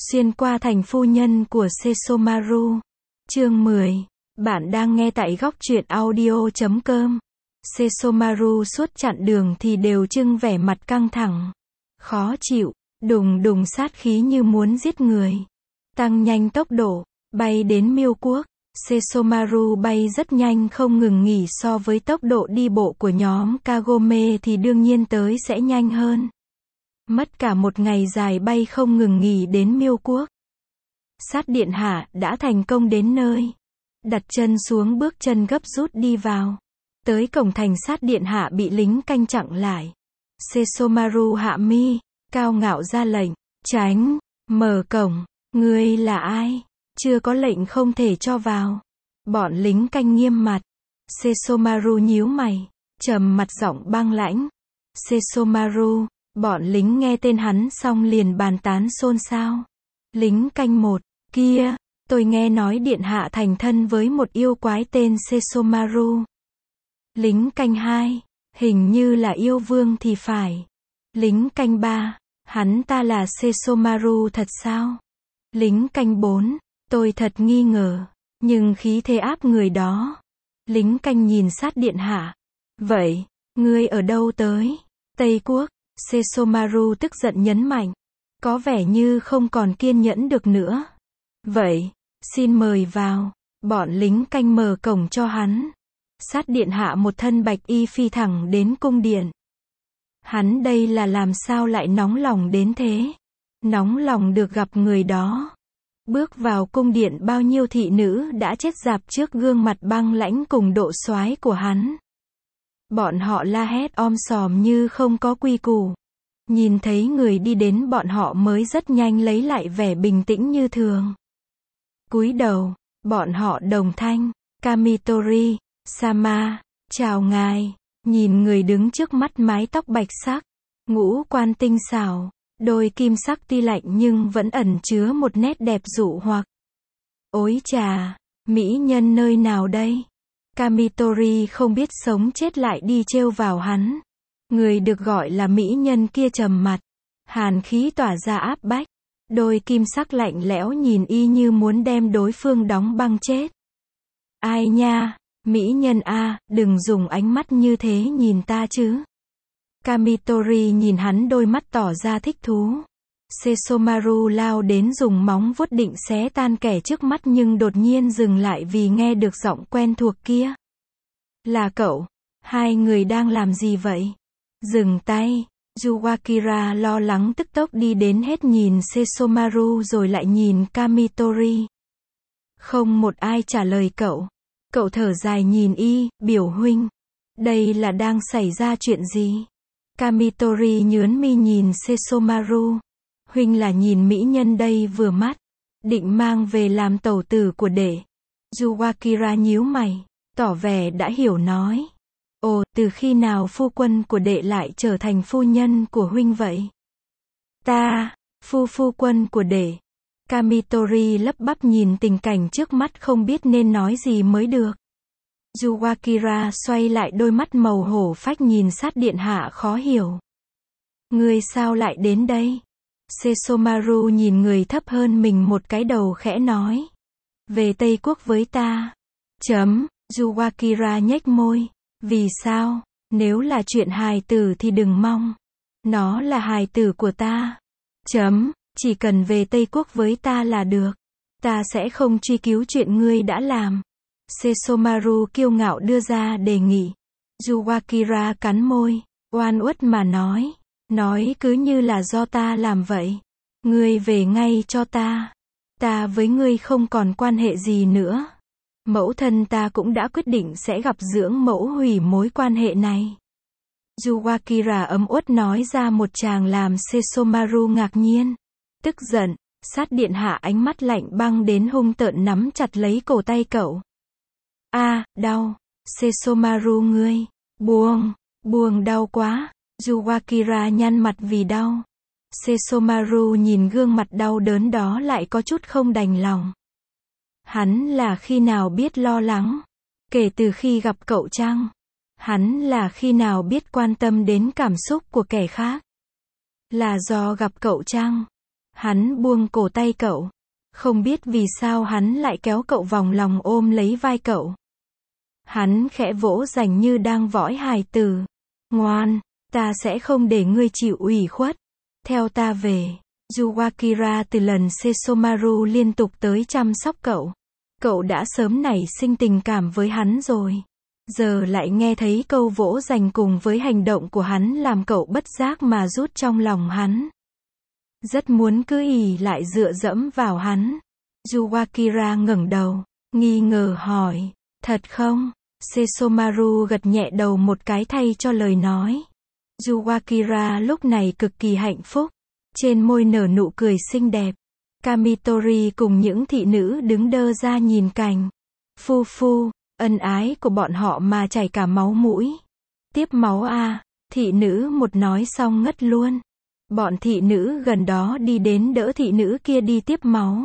Xuyên qua thành phu nhân của Sesomaru. Chương 10. Bạn đang nghe tại góc truyện audio.com. Sesomaru suốt chặng đường thì đều trưng vẻ mặt căng thẳng, khó chịu, đùng đùng sát khí như muốn giết người. Tăng nhanh tốc độ, bay đến Miêu Quốc. Sesomaru bay rất nhanh không ngừng nghỉ, so với tốc độ đi bộ của nhóm Kagome thì đương nhiên tới sẽ nhanh hơn. Mất cả một ngày dài bay không ngừng nghỉ đến Miêu Quốc. Sát điện hạ đã thành công đến nơi. Đặt chân xuống, bước chân gấp rút đi vào. Tới cổng thành, sát điện hạ bị lính canh chặn lại. Sesomaru hạ mi, cao ngạo ra lệnh, tránh, mở cổng. Ngươi là ai? Chưa có lệnh không thể cho vào. Bọn lính canh nghiêm mặt. Sesomaru nhíu mày, trầm mặt giọng băng lãnh. Sesomaru. Bọn lính nghe tên hắn xong liền bàn tán xôn xao. Lính canh một, kia, tôi nghe nói điện hạ thành thân với một yêu quái tên Sesomaru. Lính canh hai, hình như là yêu vương thì phải. Lính canh ba, hắn ta là Sesomaru thật sao? Lính canh bốn, tôi thật nghi ngờ, nhưng khí thế áp người đó. Lính canh nhìn sát điện hạ. Vậy, ngươi ở đâu tới? Tây Quốc. Sesomaru tức giận nhấn mạnh, có vẻ như không còn kiên nhẫn được nữa. Vậy, xin mời vào. Bọn lính canh mở cổng cho hắn. Sát điện hạ một thân bạch y phi thẳng đến cung điện. Hắn đây là làm sao lại nóng lòng đến thế? Nóng lòng được gặp người đó. Bước vào cung điện, bao nhiêu thị nữ đã chết rạp trước gương mặt băng lãnh cùng độ soái của hắn. Bọn họ la hét om sòm như không có quy củ. Nhìn thấy người đi đến, bọn họ mới rất nhanh lấy lại vẻ bình tĩnh như thường. Cúi đầu, bọn họ đồng thanh, Kamitori, Sama, chào ngài. Nhìn người đứng trước mắt, mái tóc bạch sắc, ngũ quan tinh xảo, đôi kim sắc tuy lạnh nhưng vẫn ẩn chứa một nét đẹp dụ hoặc. Ối chà, mỹ nhân nơi nào đây? Kamitori không biết sống chết lại đi trêu vào hắn. Người được gọi là mỹ nhân kia trầm mặt, hàn khí tỏa ra áp bách, đôi kim sắc lạnh lẽo nhìn y như muốn đem đối phương đóng băng chết. Ai nha, mỹ nhân a, đừng dùng ánh mắt như thế nhìn ta chứ. Kamitori nhìn hắn, đôi mắt tỏ ra thích thú. Sesomaru lao đến dùng móng vuốt định xé tan kẻ trước mắt nhưng đột nhiên dừng lại vì nghe được giọng quen thuộc kia. Là cậu, hai người đang làm gì vậy? Dừng tay. Yuwakira lo lắng tức tốc đi đến, hết nhìn Sesomaru rồi lại nhìn Kamitori. Không một ai trả lời cậu. Cậu thở dài nhìn y, biểu huynh. Đây là đang xảy ra chuyện gì? Kamitori nhướng mi nhìn Sesomaru. Huynh là nhìn mỹ nhân đây vừa mắt, định mang về làm tẩu tử của đệ. Yuwakira nhíu mày, tỏ vẻ đã hiểu nói. Ồ, từ khi nào phu quân của đệ lại trở thành phu nhân của huynh vậy? Ta, phu quân của đệ. Kamitori lắp bắp nhìn tình cảnh trước mắt không biết nên nói gì mới được. Yuwakira xoay lại, đôi mắt màu hổ phách nhìn sát điện hạ khó hiểu. Ngươi sao lại đến đây? Sesomaru nhìn người thấp hơn mình một cái đầu, khẽ nói. Về Tây Quốc với ta. Yuwakira nhếch môi. Vì sao? Nếu là chuyện hài tử thì đừng mong. Nó là hài tử của ta. Chỉ cần về Tây Quốc với ta là được. Ta sẽ không truy cứu chuyện ngươi đã làm. Sesomaru kiêu ngạo đưa ra đề nghị. Yuwakira cắn môi, oan uất mà nói. Nói cứ như là do ta làm vậy. Ngươi về ngay cho ta. Ta với ngươi không còn quan hệ gì nữa. Mẫu thân ta cũng đã quyết định sẽ gặp dưỡng mẫu, hủy mối quan hệ này. Yuwakira ấm uất nói ra một tràng làm Sesomaru ngạc nhiên. Tức giận, sát điện hạ ánh mắt lạnh băng đến hung tợn nắm chặt lấy cổ tay cậu. Đau. Sesomaru ngươi. Buông đau quá. Yuwakira nhăn mặt vì đau. Sesomaru nhìn gương mặt đau đớn đó lại có chút không đành lòng. Hắn là khi nào biết lo lắng? Kể từ khi gặp cậu chăng? Hắn là khi nào biết quan tâm đến cảm xúc của kẻ khác? Là do gặp cậu chăng? Hắn buông cổ tay cậu. Không biết vì sao hắn lại kéo cậu vòng lòng ôm lấy vai cậu. Hắn khẽ vỗ dành như đang või hài tử. Ngoan, ta sẽ không để ngươi chịu ủy khuất. Theo ta về. Yukira từ lần Sesomaru liên tục tới chăm sóc cậu. Cậu đã sớm nảy sinh tình cảm với hắn rồi. Giờ lại nghe thấy câu vỗ dành cùng với hành động của hắn làm cậu bất giác mà rút trong lòng hắn. Rất muốn cứ ỉ lại dựa dẫm vào hắn. Yukira ngẩng đầu, nghi ngờ hỏi, thật không? Sesomaru gật nhẹ đầu một cái thay cho lời nói. Yukira lúc này cực kỳ hạnh phúc. Trên môi nở nụ cười xinh đẹp. Kamitori cùng những thị nữ đứng đơ ra nhìn cảnh. Phu phu, ân ái của bọn họ mà chảy cả máu mũi. Tiếp máu à, thị nữ một nói xong ngất luôn. Bọn thị nữ gần đó đi đến đỡ thị nữ kia đi tiếp máu.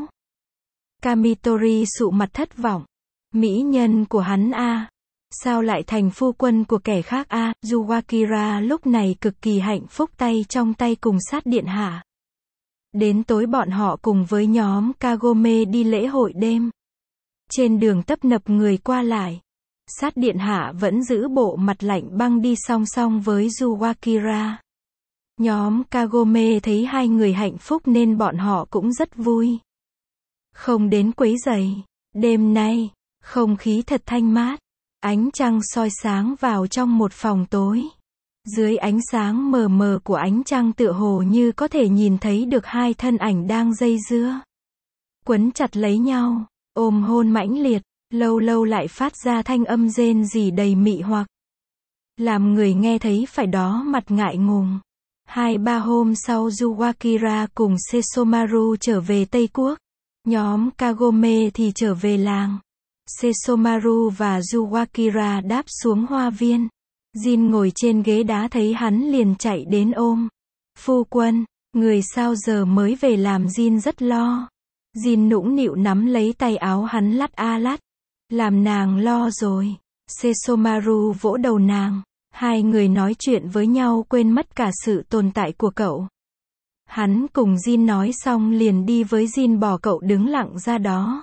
Kamitori sụ mặt thất vọng. Mỹ nhân của hắn à, sao lại thành phu quân của kẻ khác à? Yukira lúc này cực kỳ hạnh phúc tay trong tay cùng sát điện hạ. Đến tối bọn họ cùng với nhóm Kagome đi lễ hội đêm. Trên đường tấp nập người qua lại. Sát điện hạ vẫn giữ bộ mặt lạnh băng đi song song với Yukira. Nhóm Kagome thấy hai người hạnh phúc nên bọn họ cũng rất vui. Không đến quấy rầy. Đêm nay, không khí thật thanh mát. Ánh trăng soi sáng vào trong một phòng tối. Dưới ánh sáng mờ mờ của ánh trăng tựa hồ như có thể nhìn thấy được hai thân ảnh đang dây dưa. Quấn chặt lấy nhau, ôm hôn mãnh liệt, lâu lâu lại phát ra thanh âm rên rỉ đầy mị hoặc. Làm người nghe thấy phải đó mặt ngại ngùng. 2-3 hôm sau Yukira cùng Sesomaru trở về Tây Quốc. Nhóm Kagome thì trở về làng. Sesomaru và Yukira đáp xuống hoa viên. Jin ngồi trên ghế đá thấy hắn liền chạy đến ôm. Phu quân, người sao giờ mới về làm? Jin rất lo. Jin nũng nịu nắm lấy tay áo hắn lắt a lắt. Làm nàng lo rồi. Sesomaru vỗ đầu nàng. Hai người nói chuyện với nhau quên mất cả sự tồn tại của cậu. Hắn cùng Jin nói xong liền đi với Jin bỏ cậu đứng lặng ra đó.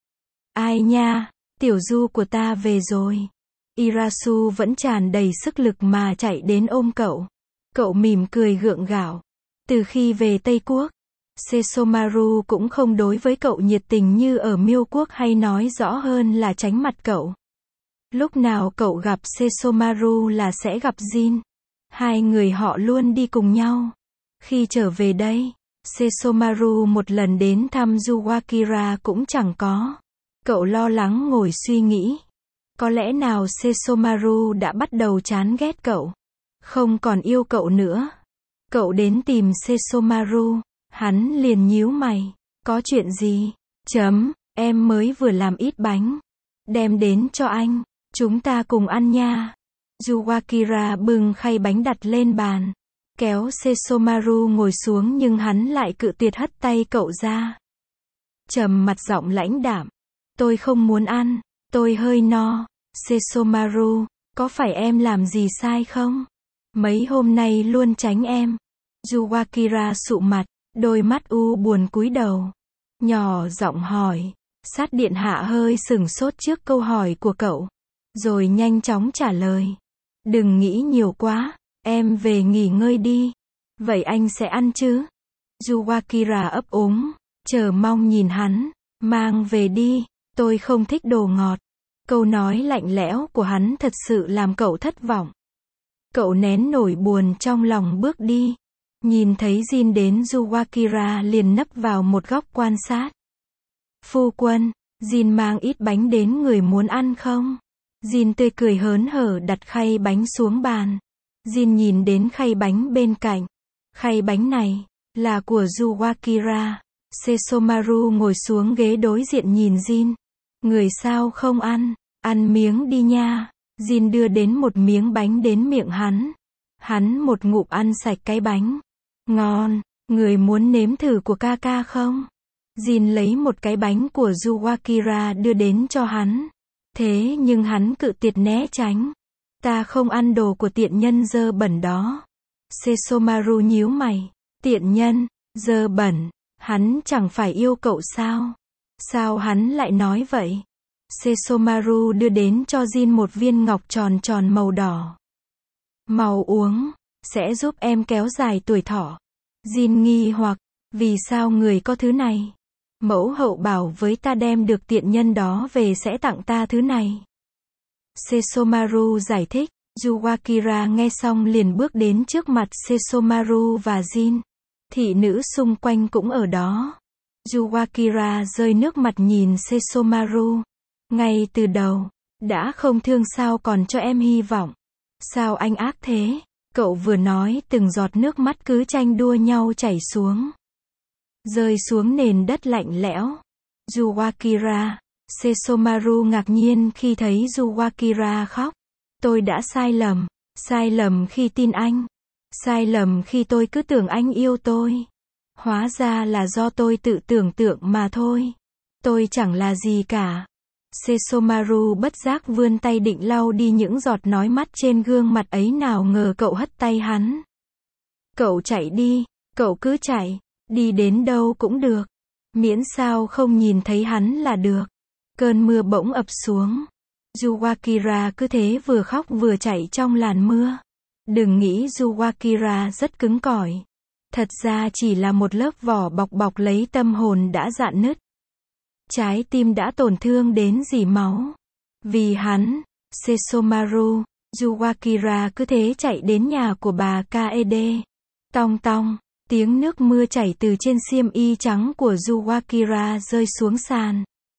Ai nha, tiểu du của ta về rồi. Irasu vẫn tràn đầy sức lực mà chạy đến ôm cậu. Cậu mỉm cười gượng gạo. Từ khi về Tây Quốc, Sesomaru cũng không đối với cậu nhiệt tình như ở Miêu Quốc, hay nói rõ hơn là tránh mặt cậu. Lúc nào cậu gặp Sesomaru là sẽ gặp Jin. Hai người họ luôn đi cùng nhau. Khi trở về đây, Sesomaru một lần đến thăm Yukira cũng chẳng có. Cậu lo lắng ngồi suy nghĩ. Có lẽ nào Sesomaru đã bắt đầu chán ghét cậu, không còn yêu cậu nữa. Cậu đến tìm Sesomaru, hắn liền nhíu mày. Có chuyện gì? Em mới vừa làm ít bánh. Đem đến cho anh, chúng ta cùng ăn nha. Yukira bưng khay bánh đặt lên bàn. Kéo Sesomaru ngồi xuống nhưng hắn lại cự tuyệt hất tay cậu ra. Trầm mặt giọng lãnh đạm. Tôi không muốn ăn, tôi hơi no. Sesomaru, có phải em làm gì sai không? Mấy hôm nay luôn tránh em. Yukira sụ mặt, đôi mắt u buồn cúi đầu. Nhỏ giọng hỏi. Sát điện hạ hơi sửng sốt trước câu hỏi của cậu. Rồi nhanh chóng trả lời. Đừng nghĩ nhiều quá, em về nghỉ ngơi đi. Vậy anh sẽ ăn chứ? Yukira ấp úng, chờ mong nhìn hắn. Mang về đi, tôi không thích đồ ngọt. Câu nói lạnh lẽo của hắn thật sự làm cậu thất vọng. Cậu nén nỗi buồn trong lòng bước đi. Nhìn thấy Jin đến, Yukira liền nấp vào một góc quan sát. Phu quân, Jin mang ít bánh đến, người muốn ăn không? Jin tươi cười hớn hở đặt khay bánh xuống bàn. Jin nhìn đến khay bánh bên cạnh. Khay bánh này là của Yukira. Sesomaru ngồi xuống ghế đối diện nhìn Jin. Người sao không ăn? Ăn miếng đi nha. Jin đưa đến một miếng bánh đến miệng hắn. Hắn một ngụm ăn sạch cái bánh. Ngon, người muốn nếm thử của ca ca không? Jin lấy một cái bánh của Yukira đưa đến cho hắn. Thế nhưng hắn cự tuyệt né tránh. Ta không ăn đồ của tiện nhân dơ bẩn đó. Sesomaru nhíu mày. Tiện nhân, dơ bẩn. Hắn chẳng phải yêu cậu sao? Sao hắn lại nói vậy? Sesomaru đưa đến cho Jin một viên ngọc tròn tròn màu đỏ. Mau uống, sẽ giúp em kéo dài tuổi thọ. Jin nghi hoặc, vì sao người có thứ này? Mẫu hậu bảo với ta đem được tiện nhân đó về sẽ tặng ta thứ này. Sesomaru giải thích. Yuwakira nghe xong liền bước đến trước mặt Sesomaru và Jin. Thị nữ xung quanh cũng ở đó. Yuwakira rơi nước mặt nhìn Sesomaru. Ngay từ đầu, đã không thương sao còn cho em hy vọng. Sao anh ác thế? Cậu vừa nói từng giọt nước mắt cứ tranh đua nhau chảy xuống. Rơi xuống nền đất lạnh lẽo. Yuwakira. Sesomaru ngạc nhiên khi thấy Yuwakira khóc. Tôi đã sai lầm khi tin anh. Sai lầm khi tôi cứ tưởng anh yêu tôi. Hóa ra là do tôi tự tưởng tượng mà thôi. Tôi chẳng là gì cả. Sesomaru bất giác vươn tay định lau đi những giọt nói mắt trên gương mặt ấy, nào ngờ cậu hất tay hắn. Cậu chạy đi, cậu cứ chạy, đi đến đâu cũng được. Miễn sao không nhìn thấy hắn là được. Cơn mưa bỗng ập xuống. Yuwakira cứ thế vừa khóc vừa chạy trong làn mưa. Đừng nghĩ Yuwakira rất cứng cỏi. Thật ra chỉ là một lớp vỏ bọc bọc lấy tâm hồn đã rạn nứt. Trái tim đã tổn thương đến rỉ máu. Vì hắn, Sesomaru, Yuwakira cứ thế chạy đến nhà của bà Kaede. Tong tong, tiếng nước mưa chảy từ trên xiêm y trắng của Yuwakira rơi xuống sàn.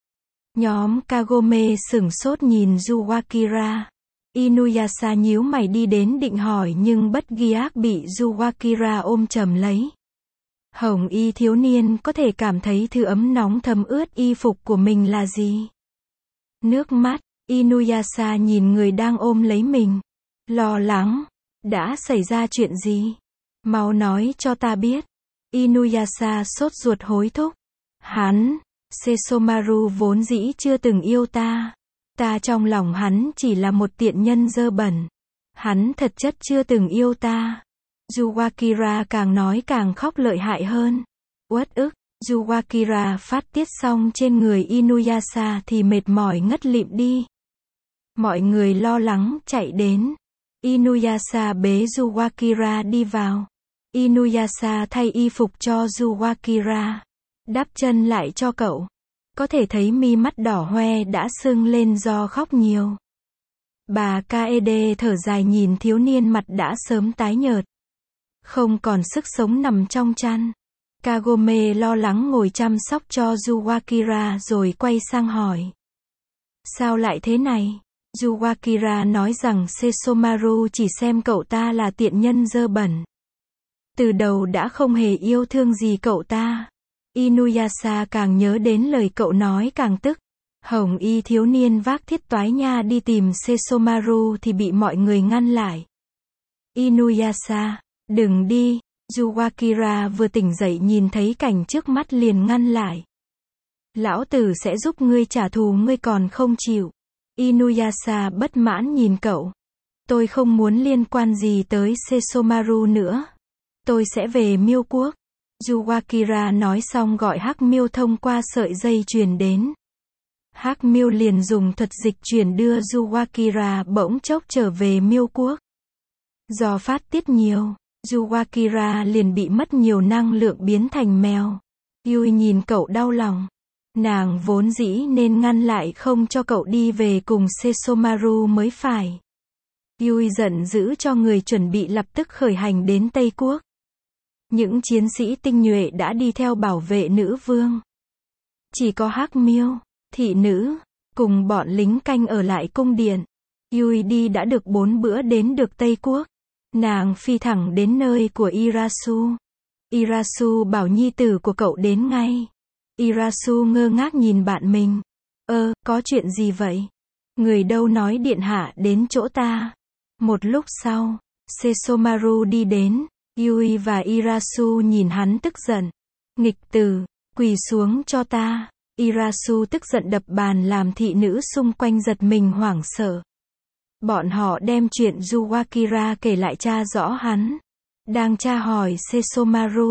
Nhóm Kagome sửng sốt nhìn Yuwakira. Inuyasha nhíu mày đi đến định hỏi nhưng bất giác bị Yuwakira ôm chầm lấy. Hồng y thiếu niên có thể cảm thấy thứ ấm nóng thấm ướt y phục của mình là gì? Nước mắt. Inuyasha nhìn người đang ôm lấy mình. Lo lắng. Đã xảy ra chuyện gì? Mau nói cho ta biết. Inuyasha sốt ruột hối thúc. Hắn, Sesomaru vốn dĩ chưa từng yêu ta. Ta trong lòng hắn chỉ là một tiện nhân dơ bẩn. Hắn thật chất chưa từng yêu ta. Yuwakira càng nói càng khóc lợi hại hơn. Uất ức. Yuwakira phát tiết xong trên người Inuyasha thì mệt mỏi ngất lịm đi. Mọi người lo lắng chạy đến. Inuyasha bế Yuwakira đi vào. Inuyasha thay y phục cho Yuwakira. Đắp chân lại cho cậu. Có thể thấy mi mắt đỏ hoe đã sưng lên do khóc nhiều. Bà Kaede thở dài nhìn thiếu niên mặt đã sớm tái nhợt. Không còn sức sống nằm trong chăn. Kagome lo lắng ngồi chăm sóc cho Yuwakira rồi quay sang hỏi. Sao lại thế này? Yuwakira nói rằng Sesomaru chỉ xem cậu ta là tiện nhân dơ bẩn. Từ đầu đã không hề yêu thương gì cậu ta. Inuyasha càng nhớ đến lời cậu nói càng tức. Hồng y thiếu niên vác thiết toái nha đi tìm Sesomaru thì bị mọi người ngăn lại. Inuyasha, đừng đi. Yuwakira vừa tỉnh dậy nhìn thấy cảnh trước mắt liền ngăn lại. Lão tử sẽ giúp ngươi trả thù, ngươi còn không chịu. Inuyasha bất mãn nhìn cậu. Tôi không muốn liên quan gì tới Sesomaru nữa. Tôi sẽ về Miêu Quốc. Yuwakira nói xong gọi Hắc Miêu thông qua sợi dây truyền đến. Hắc Miêu liền dùng thuật dịch chuyển đưa Yuwakira bỗng chốc trở về Miêu Quốc. Do phát tiết nhiều, Yuwakira liền bị mất nhiều năng lượng biến thành mèo. Yui nhìn cậu đau lòng. Nàng vốn dĩ nên ngăn lại không cho cậu đi về cùng Sesomaru mới phải. Yui giận dữ cho người chuẩn bị lập tức khởi hành đến Tây Quốc. Những chiến sĩ tinh nhuệ đã đi theo bảo vệ nữ vương. Chỉ có Hắc Miêu, thị nữ, cùng bọn lính canh ở lại cung điện. Yui đi đã được 4 bữa đến được Tây Quốc. Nàng phi thẳng đến nơi của Irasu. Irasu bảo nhi tử của cậu đến ngay. Irasu ngơ ngác nhìn bạn mình. Có chuyện gì vậy? Người đâu nói điện hạ đến chỗ ta. Một lúc sau, Sesomaru đi đến. Yui và Irasu nhìn hắn tức giận. Nghịch tử, quỳ xuống cho ta. Irasu tức giận đập bàn làm thị nữ xung quanh giật mình hoảng sợ. Bọn họ đem chuyện Yuwakira kể lại tra rõ hắn. Đang tra hỏi Sesomaru,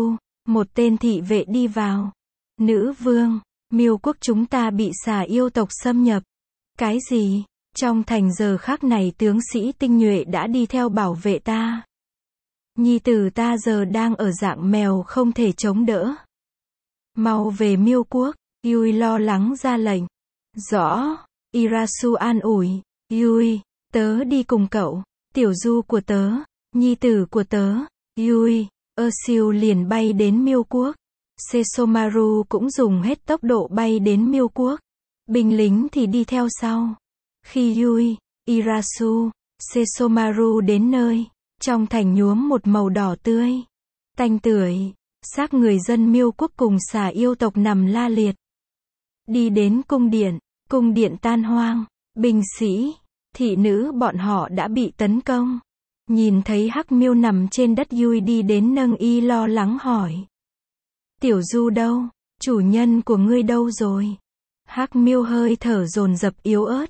Một tên thị vệ đi vào. Nữ vương, Miêu quốc chúng ta bị xà yêu tộc xâm nhập. Cái gì? Trong thành giờ khắc này tướng sĩ tinh nhuệ đã đi theo bảo vệ ta. Nhi tử ta giờ đang ở dạng mèo không thể chống đỡ. Mau về Miêu quốc, Yui lo lắng ra lệnh. Rõ, Irasu an ủi. Yui, tớ đi cùng cậu, tiểu du của tớ, nhi tử của tớ. Yui, Ursule liền bay đến Miêu quốc. Sesomaru cũng dùng hết tốc độ bay đến Miêu quốc. Binh lính thì đi theo sau. Khi Yui, Irasu, Sesomaru đến nơi, trong thành nhuốm một màu đỏ tươi, tanh tưởi, xác người dân Miêu quốc cùng xà yêu tộc nằm la liệt. Đi đến cung điện tan hoang, binh sĩ, thị nữ bọn họ đã bị tấn công. Nhìn thấy Hắc Miêu nằm trên đất, Yui đi đến nâng y lo lắng hỏi. Tiểu du đâu? Chủ nhân của ngươi đâu rồi? Hắc Miêu hơi thở dồn dập yếu ớt.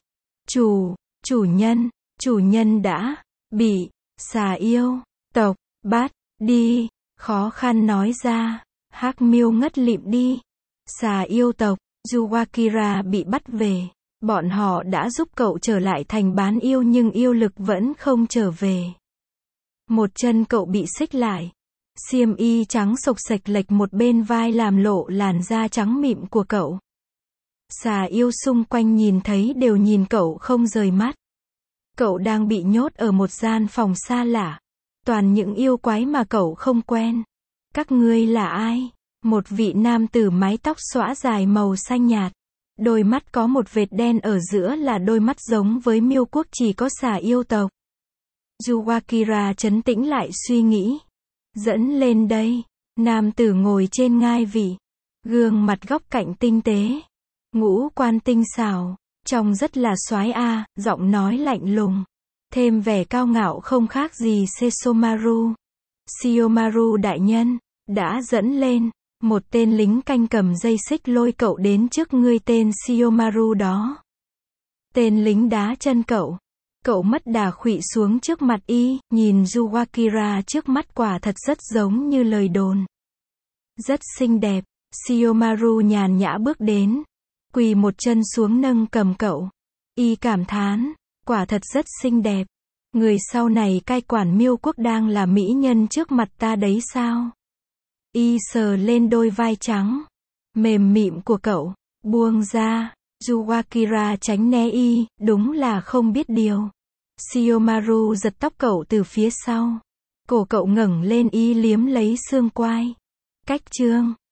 Chủ nhân đã bị xà yêu tộc bắt đi, khó khăn nói ra. Hắc Miêu ngất lịm đi. Xà yêu tộc, Yuwakira bị bắt về. Bọn họ đã giúp cậu trở lại thành bán yêu nhưng yêu lực vẫn không trở về. Một chân cậu bị xích lại. Xiêm y trắng xộc xệch lệch một bên vai làm lộ làn da trắng mịn của cậu. Xà yêu xung quanh nhìn thấy đều nhìn cậu không rời mắt. Cậu đang bị nhốt ở một gian phòng xa lạ. Toàn những yêu quái mà cậu không quen. Các ngươi là ai? Một vị nam tử mái tóc xõa dài màu xanh nhạt. Đôi mắt có một vệt đen ở giữa là đôi mắt giống với Miêu quốc chỉ có xà yêu tộc. Yuwakira trấn tĩnh lại suy nghĩ. Dẫn lên đây. Nam tử ngồi trên ngai vị. Gương mặt góc cạnh tinh tế. Ngũ quan tinh xảo. Trông rất là soái a, giọng nói lạnh lùng. Thêm vẻ cao ngạo không khác gì Sesomaru. Shiyomaru đại nhân, đã dẫn lên. Một tên lính canh cầm dây xích lôi cậu đến trước ngươi tên Shiyomaru đó. Tên lính đá chân cậu. Cậu mất đà khuỵu xuống trước mặt y, nhìn Yuwakira trước mắt quả thật rất giống như lời đồn. Rất xinh đẹp. Shiyomaru nhàn nhã bước đến. Quỳ một chân xuống nâng cầm cậu. Y cảm thán. Quả thật rất xinh đẹp. Người sau này cai quản Miêu quốc đang là mỹ nhân trước mặt ta đấy sao? Y sờ lên đôi vai trắng mềm mịn của cậu. Buông ra. Yuwakira tránh né y, đúng là không biết điều. Shiyomaru giật tóc cậu từ phía sau. Cổ cậu ngẩng lên, y liếm lấy xương quai. Cách chương